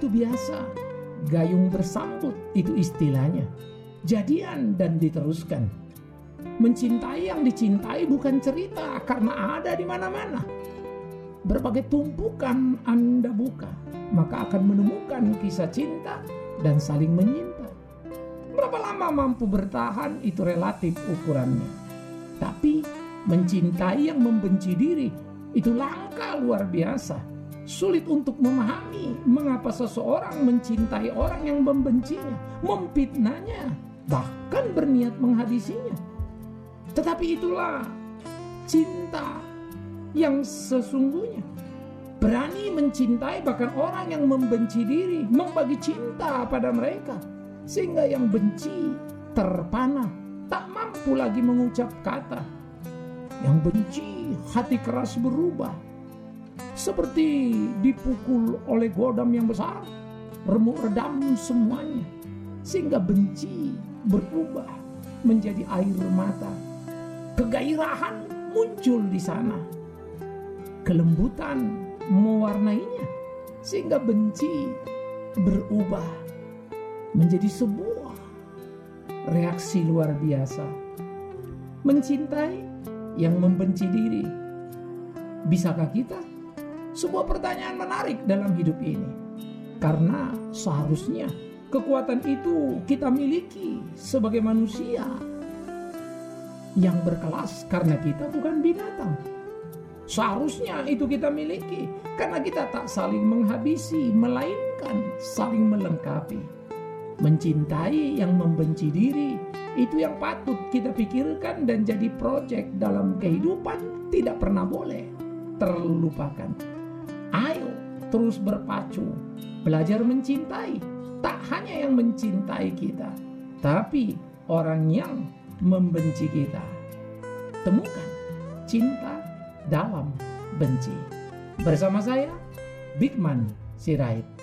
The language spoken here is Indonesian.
biasa, gayung bersambut itu istilahnya. Jadian dan diteruskan. Mencintai yang dicintai bukan cerita karena ada di mana-mana. Berbagai tumpukan Anda buka, maka akan menemukan kisah cinta dan saling menyinta. Berapa lama mampu bertahan itu relatif ukurannya. Tapi mencintai yang membenci diri itu langka luar biasa. Sulit untuk memahami mengapa seseorang mencintai orang yang membencinya, memfitnahnya, bahkan berniat menghabisinya. Tetapi itulah cinta yang sesungguhnya. Berani mencintai bahkan orang yang membenci diri, membagi cinta pada mereka. Sehingga yang benci terpana, tak mampu lagi mengucap kata. Yang benci hati keras berubah. Seperti dipukul oleh godam yang besar, remuk redam semuanya. Sehingga benci berubah menjadi air mata. Kegairahan muncul di sana. Kelembutan mewarnainya. Sehingga benci berubah menjadi sebuah reaksi luar biasa. Mencintai yang membenci diri. Bisakah kita? Sebuah pertanyaan menarik dalam hidup ini. Karena seharusnya kekuatan itu kita miliki sebagai manusia yang berkelas, karena kita bukan binatang. Seharusnya itu kita miliki karena kita tak saling menghabisi, melainkan saling melengkapi. Mencintai yang membenci diri itu yang patut kita pikirkan dan jadi proyek dalam kehidupan, tidak pernah boleh terlupakan. Ayo terus berpacu, belajar mencintai. Tak hanya yang mencintai kita, tapi orang yang membenci kita. Temukan cinta dalam benci. Bersama saya, Bigman Sirait.